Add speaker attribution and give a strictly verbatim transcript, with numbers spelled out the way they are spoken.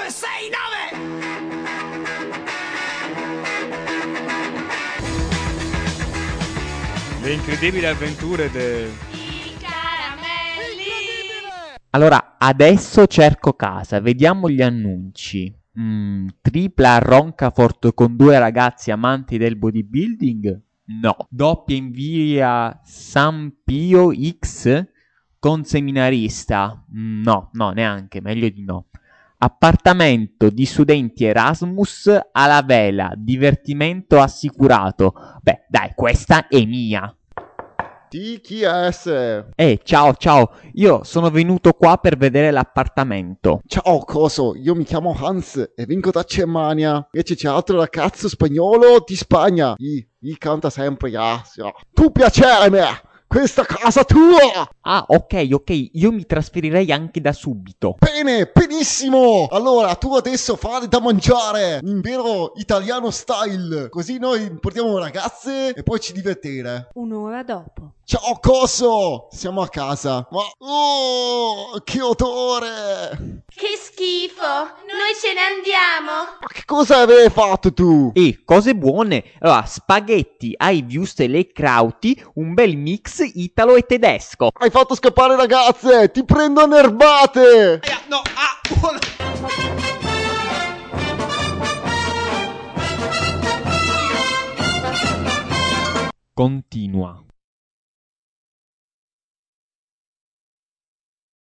Speaker 1: due, sei, nove!
Speaker 2: Le incredibili avventure de...
Speaker 3: I caramelli.
Speaker 4: Allora, adesso cerco casa, vediamo gli annunci. Mm, tripla a Roncafort con due ragazzi amanti del bodybuilding? No. Doppia in via San Pio X con seminarista? No, no, neanche, meglio di no. Appartamento di studenti Erasmus alla vela, divertimento assicurato. Beh, dai, questa è mia.
Speaker 5: Di chi è esse?
Speaker 4: Eh, ciao, ciao, io sono venuto qua per vedere l'appartamento.
Speaker 5: Ciao, coso, io mi chiamo Hans e vengo da Germania. Invece c'è altro ragazzo spagnolo di Spagna. I, i canta sempre, ja, ja. Tu piacere me! Questa casa tua!
Speaker 4: Ah, ok, ok, io mi trasferirei anche da subito.
Speaker 5: Bene, benissimo! Allora, tu adesso fai da mangiare, in vero italiano style. Così noi portiamo ragazze e poi ci divertire.
Speaker 6: Un'ora dopo.
Speaker 5: Ciao, coso! Siamo a casa. Ma, oh, che odore!
Speaker 3: Che schifo. Noi ce ne andiamo.
Speaker 5: Ma che cosa avevi fatto tu?
Speaker 4: E cose buone. Allora, spaghetti ai wurstel e krauti, un bel mix italo e tedesco.
Speaker 5: Hai fatto scappare ragazze! Ti prendo a nerbate!
Speaker 1: No, ah, buona.
Speaker 4: Continua.